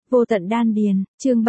Vô tận đan điền, chương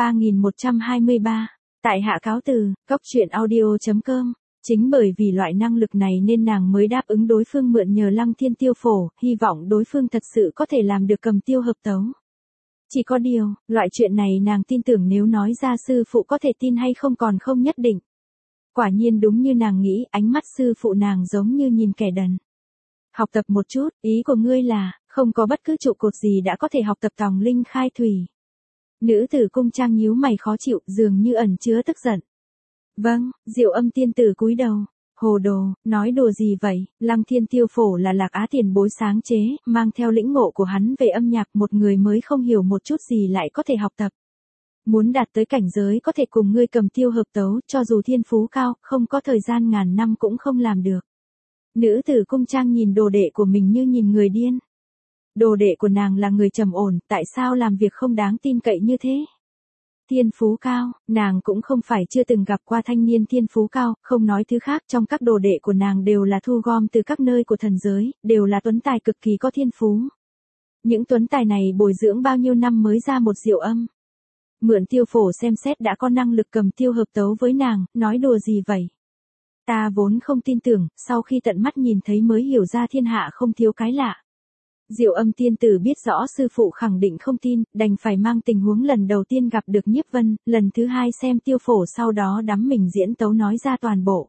3123. Tại hạ cáo từ, góc truyện audio.com. Chính bởi vì loại năng lực này nên nàng mới đáp ứng đối phương mượn nhờ Lăng Thiên Tiêu Phổ, hy vọng đối phương thật sự có thể làm được cầm tiêu hợp tấu. Chỉ có điều, loại chuyện này nàng tin tưởng nếu nói ra sư phụ có thể tin hay không còn không nhất định. Quả nhiên đúng như nàng nghĩ, ánh mắt sư phụ nàng giống như nhìn kẻ đần. Học tập một chút, ý của ngươi là, không có bất cứ trụ cột gì đã có thể học tập tòng linh khai thủy. Nữ tử cung trang nhíu mày khó chịu, dường như ẩn chứa tức giận. Vâng, Diệu Âm tiên tử cúi đầu. Hồ đồ, nói đùa gì vậy, Lăng Thiên Tiêu Phổ là Lạc Á tiền bối sáng chế, mang theo lĩnh ngộ của hắn về âm nhạc, một người mới không hiểu một chút gì lại có thể học tập. Muốn đạt tới cảnh giới có thể cùng ngươi cầm tiêu hợp tấu, cho dù thiên phú cao, không có thời gian ngàn năm cũng không làm được. Nữ tử cung trang nhìn đồ đệ của mình như nhìn người điên. Đồ đệ của nàng là người trầm ổn, tại sao làm việc không đáng tin cậy như thế? Thiên phú cao, nàng cũng không phải chưa từng gặp qua thanh niên thiên phú cao, không nói thứ khác, trong các đồ đệ của nàng đều là thu gom từ các nơi của thần giới, đều là tuấn tài cực kỳ có thiên phú. Những tuấn tài này bồi dưỡng bao nhiêu năm mới ra một Diệu Âm. Mượn Tiêu Phổ xem xét đã có năng lực cầm tiêu hợp tấu với nàng, nói đùa gì vậy? Ta vốn không tin tưởng, sau khi tận mắt nhìn thấy mới hiểu ra thiên hạ không thiếu cái lạ. Diệu Âm tiên tử biết rõ sư phụ khẳng định không tin, đành phải mang tình huống lần đầu tiên gặp được Nhiếp Vân, lần thứ hai xem Tiêu Phổ sau đó đắm mình diễn tấu nói ra toàn bộ.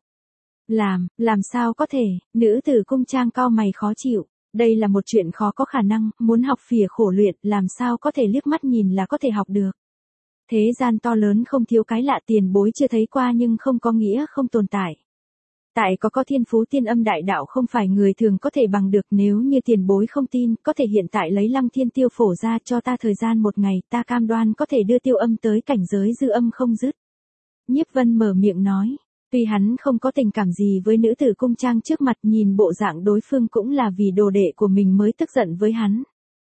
Làm sao có thể, nữ tử cung trang cau mày khó chịu, đây là một chuyện khó có khả năng, muốn học phìa khổ luyện, làm sao có thể liếc mắt nhìn là có thể học được. Thế gian to lớn không thiếu cái lạ, tiền bối chưa thấy qua nhưng không có nghĩa không tồn tại. Tại có thiên phú tiên âm đại đạo không phải người thường có thể bằng được, nếu như tiền bối không tin, có thể hiện tại lấy Lăng Thiên Tiêu Phổ ra cho ta thời gian một ngày, ta cam đoan có thể đưa Tiêu Âm tới cảnh giới dư âm không dứt. Nhiếp Vân mở miệng nói, tuy hắn không có tình cảm gì với nữ tử cung trang trước mặt, nhìn bộ dạng đối phương cũng là vì đồ đệ của mình mới tức giận với hắn.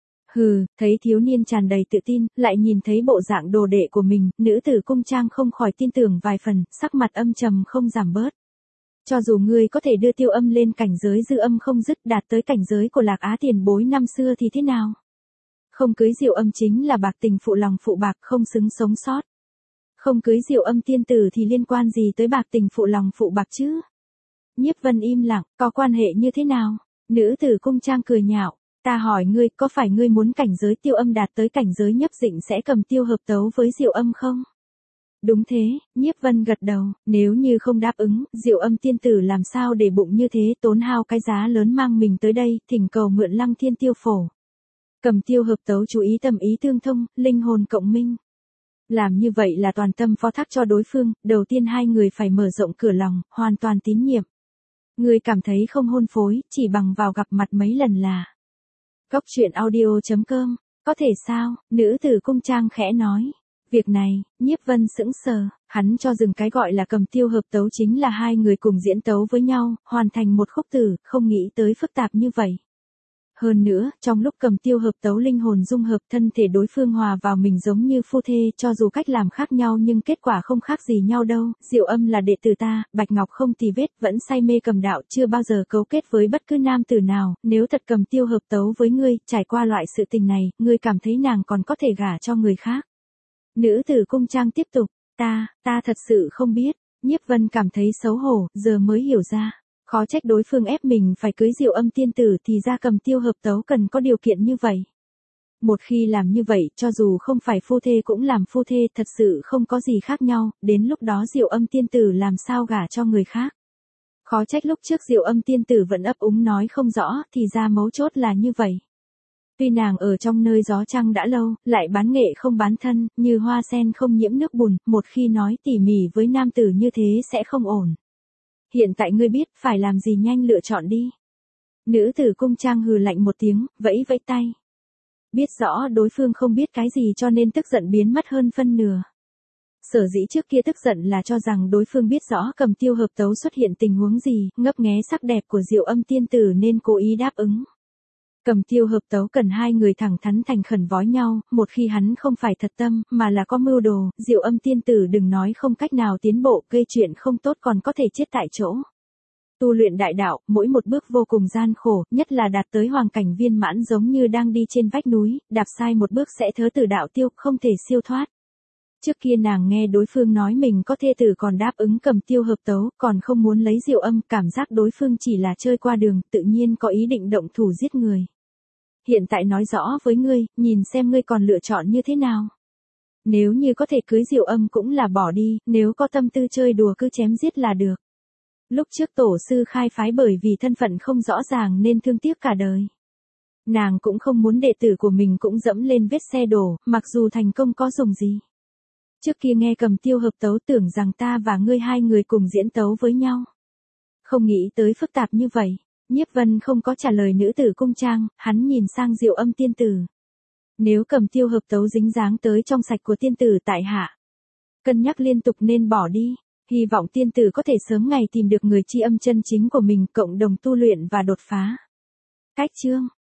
Hừ, thấy thiếu niên tràn đầy tự tin, lại nhìn thấy bộ dạng đồ đệ của mình, nữ tử cung trang không khỏi tin tưởng vài phần, sắc mặt âm trầm không giảm bớt. Cho dù ngươi có thể đưa Tiêu Âm lên cảnh giới dư âm không dứt, đạt tới cảnh giới của Lạc Á tiền bối năm xưa thì thế nào? Không cưới Diệu Âm chính là bạc tình phụ lòng phụ bạc, không xứng sống sót. Không cưới Diệu Âm tiên tử thì liên quan gì tới bạc tình phụ lòng phụ bạc chứ? Nhiếp Vân im lặng, có quan hệ như thế nào? Nữ tử cung trang cười nhạo, ta hỏi ngươi, có phải ngươi muốn cảnh giới Tiêu Âm đạt tới cảnh giới Nhấp Dịnh sẽ cầm tiêu hợp tấu với Diệu Âm không? Đúng thế, Nhiếp Vân gật đầu, nếu như không đáp ứng, Diệu Âm tiên tử làm sao để bụng như thế, tốn hao cái giá lớn mang mình tới đây, thỉnh cầu mượn Lăng Thiên Tiêu Phổ. Cầm tiêu hợp tấu chú ý tâm ý tương thông, linh hồn cộng minh. Làm như vậy là toàn tâm phó thác cho đối phương, đầu tiên hai người phải mở rộng cửa lòng, hoàn toàn tín nhiệm. Người cảm thấy không hôn phối, chỉ bằng vào gặp mặt mấy lần là. Góc truyện audio.com, có thể sao, nữ tử cung trang khẽ nói. Việc này, Nhiếp Vân sững sờ, hắn cho rằng cái gọi là cầm tiêu hợp tấu chính là hai người cùng diễn tấu với nhau, hoàn thành một khúc tử, không nghĩ tới phức tạp như vậy. Hơn nữa, trong lúc cầm tiêu hợp tấu linh hồn dung hợp thân thể đối phương hòa vào mình giống như phu thê, cho dù cách làm khác nhau nhưng kết quả không khác gì nhau đâu. Diệu Âm là đệ tử ta, Bạch Ngọc không tì vết, vẫn say mê cầm đạo, chưa bao giờ cấu kết với bất cứ nam tử nào, nếu thật cầm tiêu hợp tấu với ngươi, trải qua loại sự tình này, ngươi cảm thấy nàng còn có thể gả cho người khác. Nữ tử cung trang tiếp tục, ta thật sự không biết. Nhiếp Vân cảm thấy xấu hổ, giờ mới hiểu ra. Khó trách đối phương ép mình phải cưới Diệu Âm tiên tử thì ra cầm tiêu hợp tấu cần có điều kiện như vậy. Một khi làm như vậy, cho dù không phải phu thê cũng làm phu thê, thật sự không có gì khác nhau, đến lúc đó Diệu Âm tiên tử làm sao gả cho người khác. Khó trách lúc trước Diệu Âm tiên tử vẫn ấp úng nói không rõ, thì ra mấu chốt là như vậy. Tuy nàng ở trong nơi gió trăng đã lâu, lại bán nghệ không bán thân, như hoa sen không nhiễm nước bùn, một khi nói tỉ mỉ với nam tử như thế sẽ không ổn. Hiện tại ngươi biết, phải làm gì nhanh lựa chọn đi. Nữ tử cung trang hừ lạnh một tiếng, vẫy vẫy tay. Biết rõ đối phương không biết cái gì cho nên tức giận biến mất hơn phân nửa. Sở dĩ trước kia tức giận là cho rằng đối phương biết rõ cầm tiêu hợp tấu xuất hiện tình huống gì, ngấp nghé sắc đẹp của Diệu Âm tiên tử nên cố ý đáp ứng. Cầm tiêu hợp tấu cần hai người thẳng thắn thành khẩn vói nhau, một khi hắn không phải thật tâm, mà là có mưu đồ, Diệu Âm tiên tử đừng nói không cách nào tiến bộ, gây chuyện không tốt còn có thể chết tại chỗ. Tu luyện đại đạo, mỗi một bước vô cùng gian khổ, nhất là đạt tới hoàng cảnh viên mãn giống như đang đi trên vách núi, đạp sai một bước sẽ thớ tử đạo tiêu, không thể siêu thoát. Trước kia nàng nghe đối phương nói mình có thê tử còn đáp ứng cầm tiêu hợp tấu, còn không muốn lấy Diệu Âm, cảm giác đối phương chỉ là chơi qua đường, tự nhiên có ý định động thủ giết người. Hiện tại nói rõ với ngươi, nhìn xem ngươi còn lựa chọn như thế nào. Nếu như có thể cưới Diệu Âm cũng là bỏ đi, nếu có tâm tư chơi đùa cứ chém giết là được. Lúc trước tổ sư khai phái bởi vì thân phận không rõ ràng nên thương tiếc cả đời. Nàng cũng không muốn đệ tử của mình cũng dẫm lên vết xe đổ, mặc dù thành công có dùng gì. Trước kia nghe cầm tiêu hợp tấu tưởng rằng ta và ngươi hai người cùng diễn tấu với nhau. Không nghĩ tới phức tạp như vậy. Nhiếp Vân không có trả lời nữ tử cung trang, hắn nhìn sang Diệu Âm tiên tử. Nếu cầm tiêu hợp tấu dính dáng tới trong sạch của tiên tử tại hạ. Cân nhắc liên tục nên bỏ đi. Hy vọng tiên tử có thể sớm ngày tìm được người tri âm chân chính của mình, cộng đồng tu luyện và đột phá. Cách chương